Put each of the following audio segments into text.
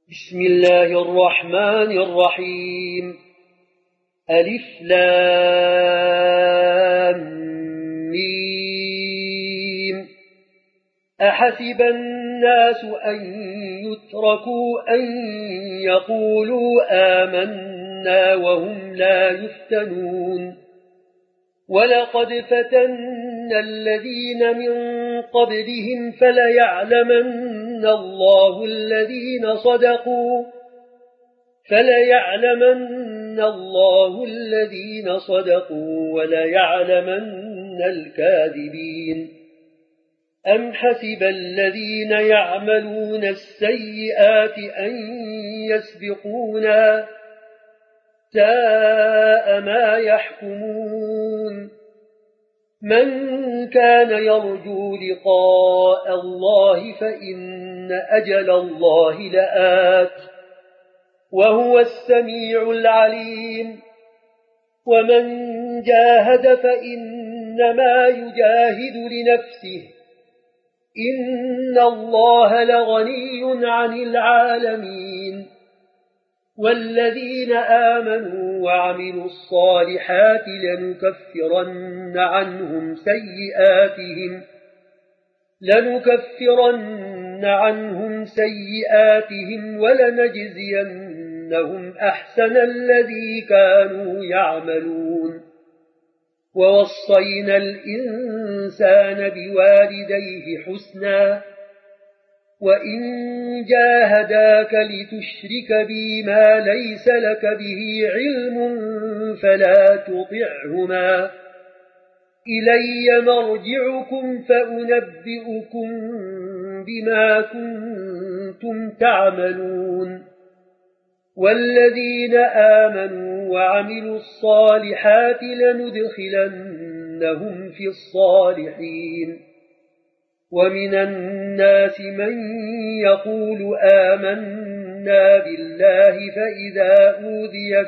بسم الله الرحمن الرحيم. ألف لام ميم. أحسب الناس أن يتركوا أن يقولوا آمنا وهم لا يفتنون. ولقد فتنا الذين من قبلهم فليعلمن الله الذين صدقوا وليعلمن الكاذبين. أم حسب الذين يعملون السيئات أن يسبقونا ساء ما يحكمون. من كان يرجو لقاء الله فإن أجل الله لآت وهو السميع العليم. ومن جاهد فإنما يجاهد لنفسه إن الله لغني عن العالمين. والذين آمنوا وعملوا الصالحات لنكفرن عنهم سيئاتهم ولنجزينهم أحسن الذي كانوا يعملون. ووصينا الإنسان بوالديه حسنا وإن جاهداك لتشرك بي ما ليس لك به علم فلا تطعهما. إلي مرجعكم فأنبئكم بما كنتم تعملون. والذين آمنوا وعملوا الصالحات لندخلنهم في الصالحين. ومن الناس من يقول آمنا بالله فإذا أوذي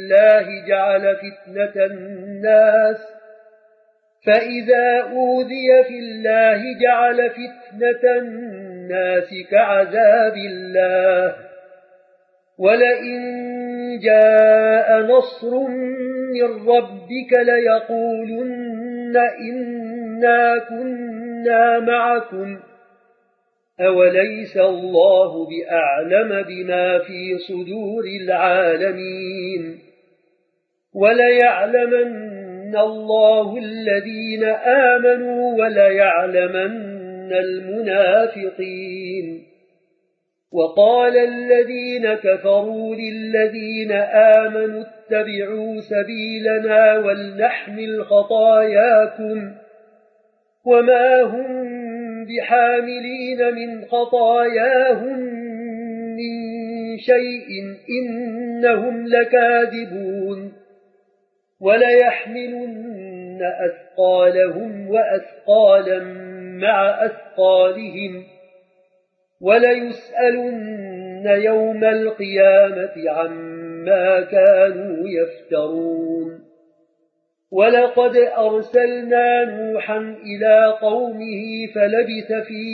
في الله جعل فتنة الناس كعذاب الله. ولئن جاء نصر من ربك ليقولن إنا كنا معكم أوليس الله بأعلم بما في صدور العالمين. وليعلمن الله الذين آمنوا وليعلمن المنافقين. وقال الذين كفروا للذين آمنوا اتبعوا سبيلنا ولنحمل خطاياكم وما هم بحاملين من خطاياهم من شيء إنهم لكاذبون. وليحملن أثقالهم وأثقالا مع أثقالهم وليسألن يوم القيامة عما كانوا يفترون. ولقد أرسلنا نوحا إلى قومه فلبث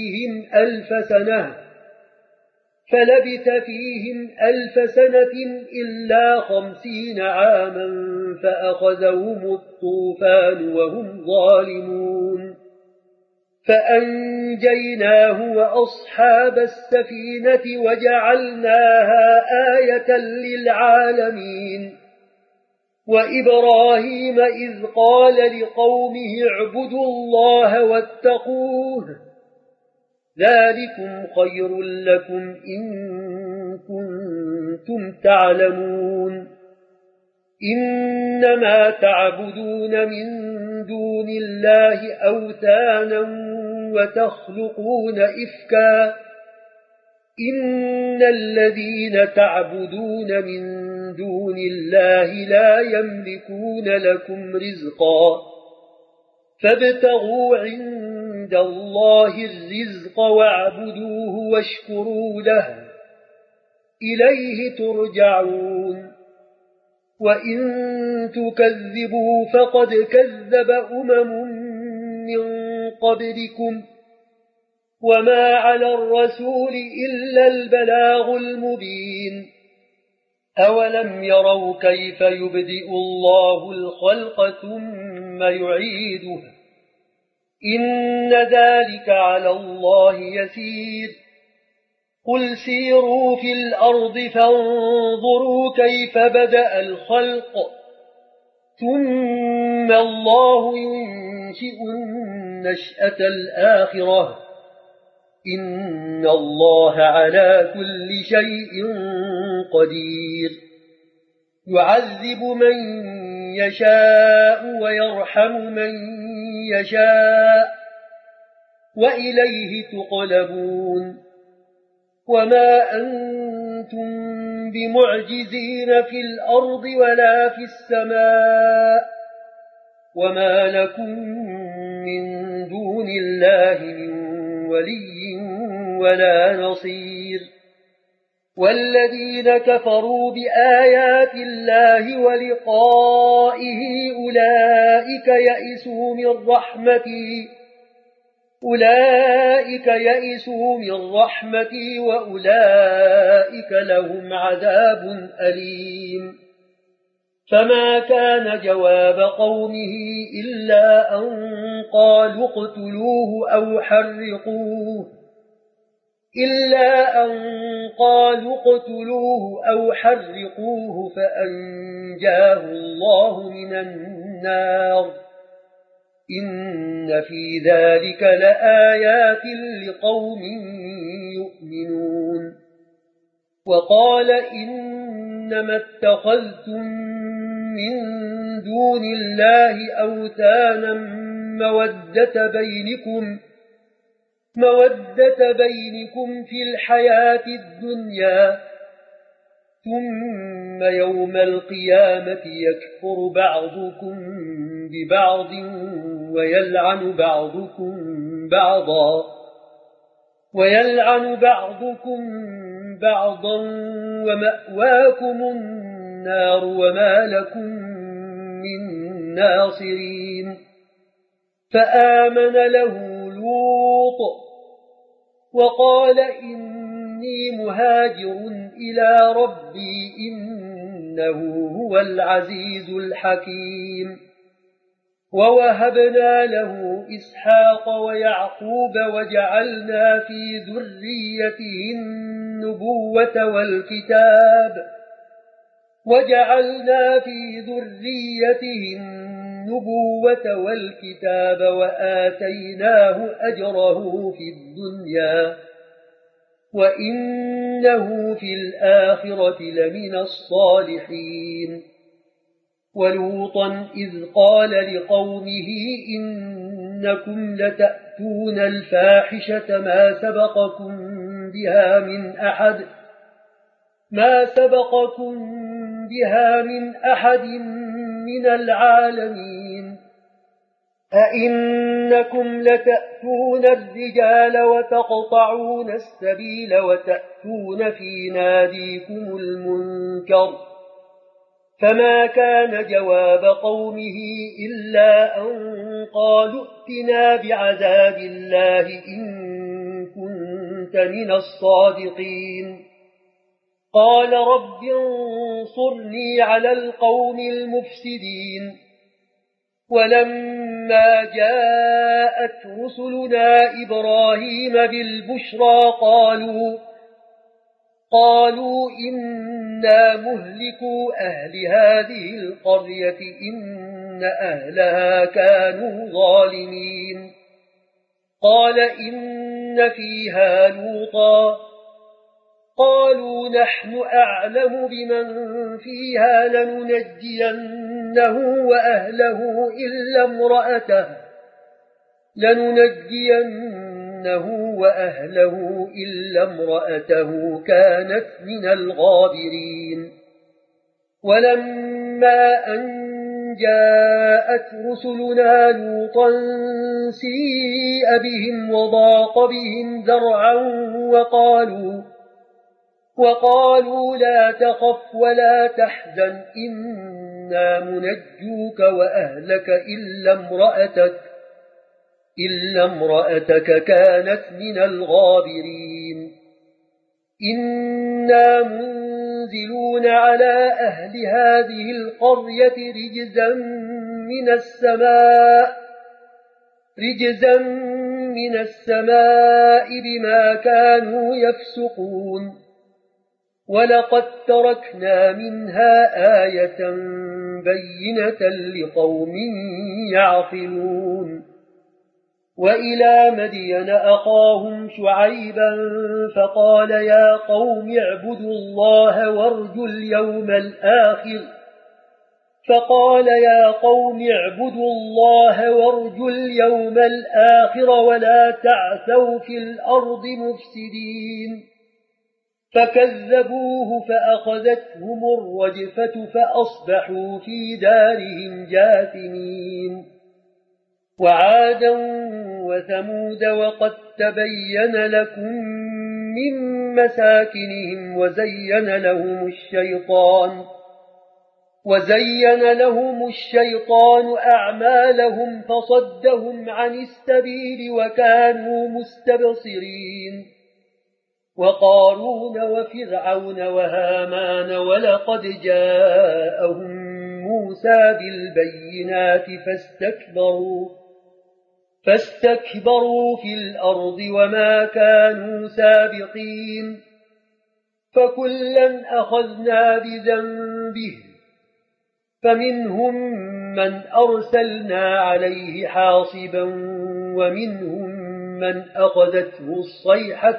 فيهم 1000 سنة إلا 50 عاما فأخذهم الطوفان وهم ظالمون. فأنجيناه وأصحاب السفينة وجعلناها آية للعالمين. وإبراهيم إذ قال لقومه اعبدوا الله واتقوه ذلكم خير لكم إن كنتم تعلمون. إنما تعبدون من دون الله أوثانا وتخلقون إفكا. إن الذين تعبدون من دون الله لا يملكون لكم رزقا فابتغوا عند الله الرزق واعبدوه واشكروا له إليه ترجعون. وإن تكذبوا فقد كذب أمم من قبلكم وما على الرسول إلا البلاغ المبين أولم يروا كيف يبدئ الله الخلق ثم يعيده إن ذلك على الله يسير قل سيروا في الأرض فانظروا كيف بدأ الخلق ثم الله ينشئ النشأة الآخرة إن الله على كل شيء قدير يعذب من يشاء ويرحم من يشاء وإليه تقلبون وما أنتم بمعجزين في الأرض ولا في السماء وما لكم من دون الله من ولي ولا نصير والذين كفروا بآيات الله ولقائه أولئك يئسوا من رحمتي وأولئك لهم عذاب أليم فما كان جواب قومه إلا أن قالوا اقتلوه أو حرقوه فأنجاه الله من النار إن في ذلك لآيات لقوم يؤمنون وقال إنما اتخذتم من دون الله أوثانا مودة بينكم في الحياة الدنيا ثم يوم القيامة يكفر بعضكم ببعض ويلعن بعضكم بعضا ومأواكم النار وما لكم من ناصرين فآمن له لوط وقال إني مهاجر إلى ربي إنه هو العزيز الحكيم ووهبنا له إسحاق ويعقوب وجعلنا في ذريته النبوة والكتاب وآتيناه أجره في الدنيا وإنه في الآخرة لمن الصالحين ولوطا إذ قال لقومه إنكم لتأتون الفاحشة ما سبقكم بها من أحد من العالمين أئنكم لتأتون الرجال وتقطعون السبيل وتأتون في ناديكم المنكر فما كان جواب قومه إلا أن قالوا ائتنا بعذاب الله إن كنت من الصادقين قال رب انصرني على القوم المفسدين ولما جاءت رسلنا إبراهيم بالبشرى قالوا إنا مهلكوا أهل هذه القرية إن أهلها كانوا ظالمين قال إن فيها لوطا قالوا نحن أعلم بمن فيها لننجينه وأهله إلا امرأته كانت من الغابرين ولما أن جاءت رسلنا لوطا سيء بهم وضاق بهم ذرعا وقالوا لا تخف ولا تحزن إنا منجوك وأهلك إلا امرأتك إلا امرأتك كانت من الغابرين إنا منزلون على أهل هذه القرية رجزا من السماء بما كانوا يفسقون ولقد تركنا منها آية بينة لقوم يعقلون وإلى مدين أخاهم شعيبا فقال يا قوم اعبدوا الله وارجوا اليوم الآخر ولا تعثوا في الأرض مفسدين فكذبوه فأخذتهم الرجفة فأصبحوا في دارهم جاثمين وعادا وثمود وقد تبين لكم من مساكنهم وزين لهم الشيطان أعمالهم فصدهم عن السبيل وكانوا مستبصرين وقارون وفرعون وهامان ولقد جاءهم موسى بالبينات فاستكبروا في الأرض وما كانوا سابقين فكلا أخذنا بذنبه فمنهم من أرسلنا عليه حاصبا ومنهم من أخذته الصيحة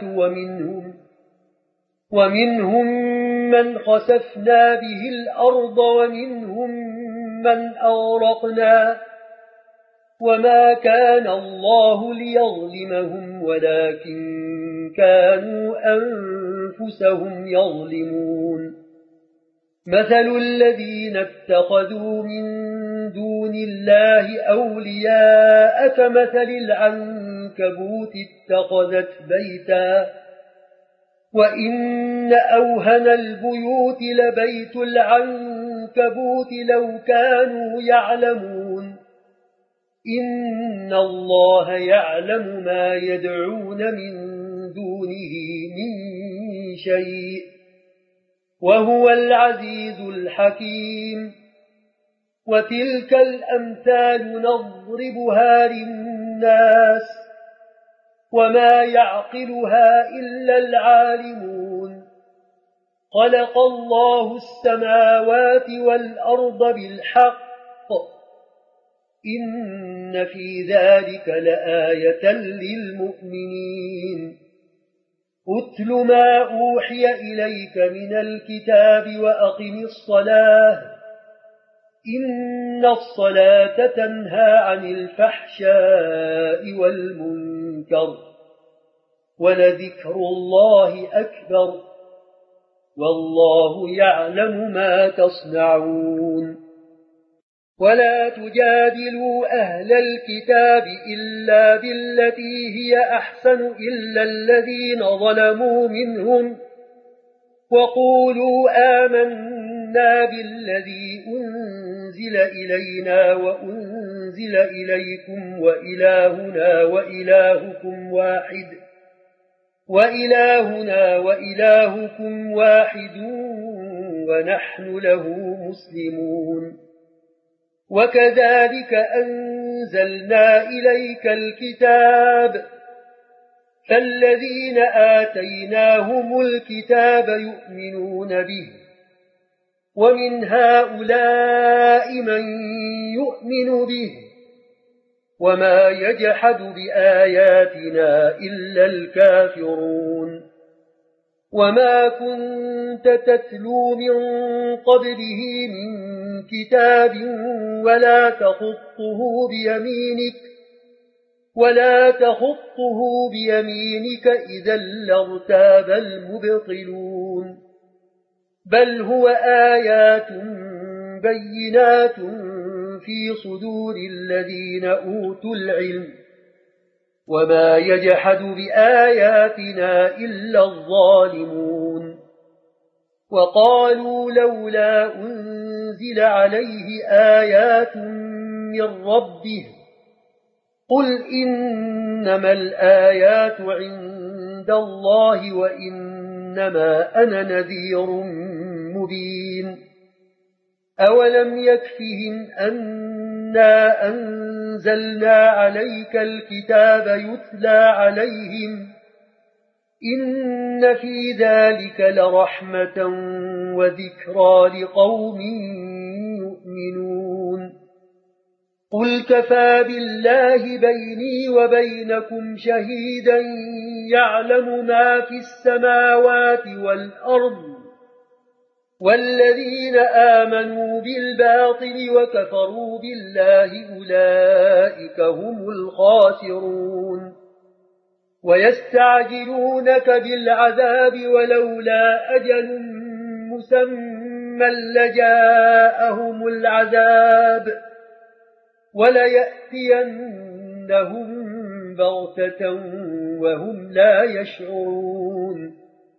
ومنهم من خسفنا به الأرض ومنهم من أغرقنا وما كان الله ليظلمهم ولكن كانوا أنفسهم يظلمون مثل الذين اتخذوا من دون الله أولياء كمثل العنكبوت اتخذت بيتا وإن أوهن البيوت لبيت العنكبوت لو كانوا يعلمون إن الله يعلم ما يدعون من دونه من شيء وهو العزيز الحكيم وتلك الأمثال نضربها للناس وما يعقلها إلا العالمون خلق الله السماوات والأرض بالحق إن في ذلك لآية للمؤمنين أتل ما أوحي إليك من الكتاب وأقم الصلاة إن الصلاة تنهى عن الفحشاء والمنكر ولذكر الله أكبر والله يعلم ما تصنعون ولا تجادلوا أهل الكتاب إلا بالتي هي أحسن إلا الذين ظلموا منهم وقولوا آمنا بالذي أنزل إلينا وأنزل إليكم وإلهنا وإلهكم واحد ونحن له مسلمون وكذلك أنزلنا إليك الكتاب فالذين آتيناهم الكتاب يؤمنون به ومن هؤلاء من يؤمن به وما يجحد بآياتنا إلا الكافرون وما كنت تتلو من قبله من كتاب ولا تخطه بيمينك إذا لارتاب المبطلون بل هو آيات بينات في صدور الذين أوتوا العلم وما يجحد بآياتنا إلا الظالمون وقالوا لولا أنزل عليه آيات من ربه قل إنما الآيات عند الله وإنما أنا نذير مبين أولم يكفهم أنا أنزلنا عليك الكتاب يتلى عليهم إن في ذلك لرحمة وذكرى لقوم يؤمنون قل كفى بالله بيني وبينكم شهيدا يعلم ما في السماوات والأرض والذين آمنوا بالباطل وكفروا بالله أولئك هم الخاسرون ويستعجلونك بالعذاب ولولا أجل مسمى لجاءهم العذاب وليأتينهم بغتة وهم لا يشعرون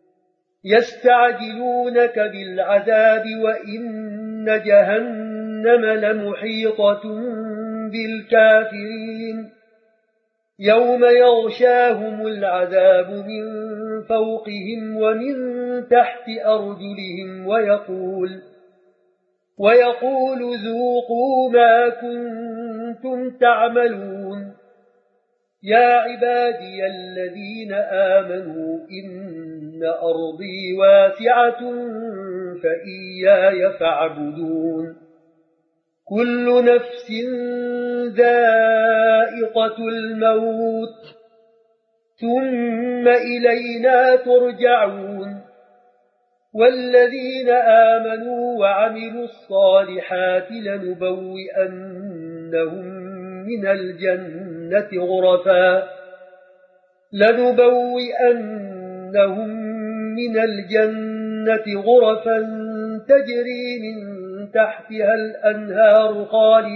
يستعجلونك بالعذاب وإن جهنم لمحيطة بالكافرين يوم يغشاهم العذاب من فوقهم ومن تحت أرجلهم ويقول ذوقوا ما كنتم تعملون يا عبادي الذين آمنوا إن أرضي واسعة فإياي فاعبدون كل نفس ذائقة الموت ثم إلينا ترجعون والذين آمنوا وعملوا الصالحات لنبوئنهم من الجنة غرفا تجري من تحتها الأنهار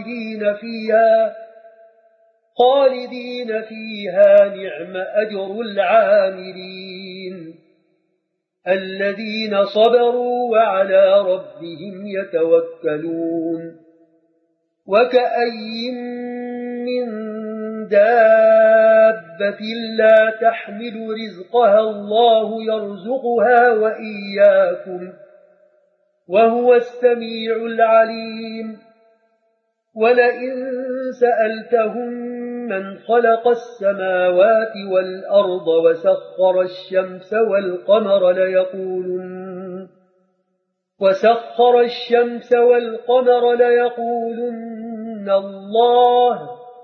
خالدين فيها نعم أجر العاملين الذين صبروا وعلى ربهم يتوكلون وكأي من دابة لا تحمل رزقها الله يرزقها وإياكم وهو السميع العليم ولئن سألتهم من خلق السماوات والأرض وسخر الشمس والقمر ليقولن الله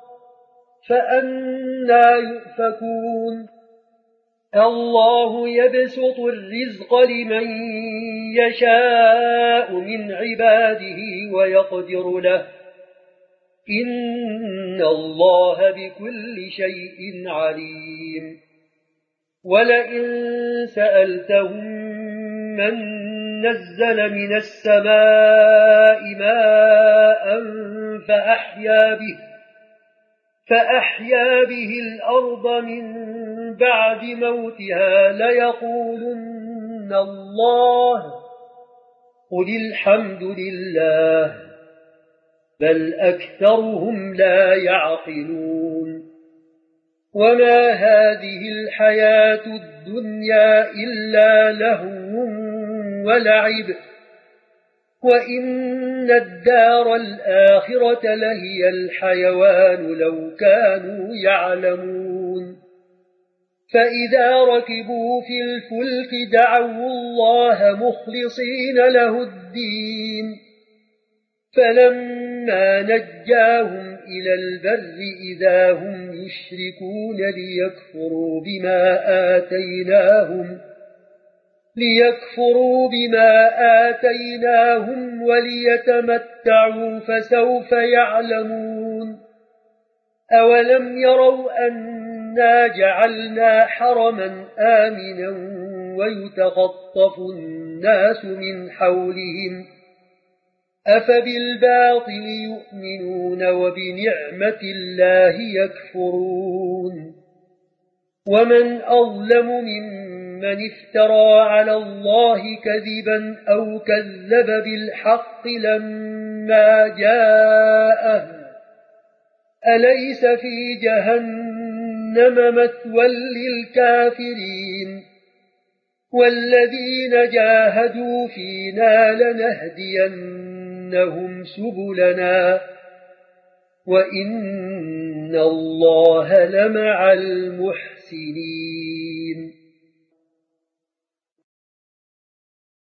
فأنى يؤفكون الله يبسط الرزق لمن يشاء من عباده ويقدر له إن الله بكل شيء عليم ولئن سألتهم من نزل من السماء ماء فأحيا به الأرض من بعد موتها ليقولن الله قل الحمد لله بل أكثرهم لا يعقلون وما هذه الحياة الدنيا إلا لهو ولعب وإن الدار الآخرة لهي الحيوان لو كانوا يعلمون فإذا ركبوا في الفلك دعوا الله مخلصين له الدين فلما نجاهم إلى البر إذا هم يشركون ليكفروا بما آتيناهم وليتمتعوا فسوف يعلمون أولم يروا أنا جعلنا حرما آمنا ويتخطف الناس من حولهم أفبالباطل يؤمنون وبنعمة الله يكفرون ومن أظلم ممن افترى على الله كذبا أو كذب بالحق لما جاءه أليس في جهنم مثوى للكافرين والذين جاهدوا فينا لنهدينهم سبلنا وإن الله لمع المحسنين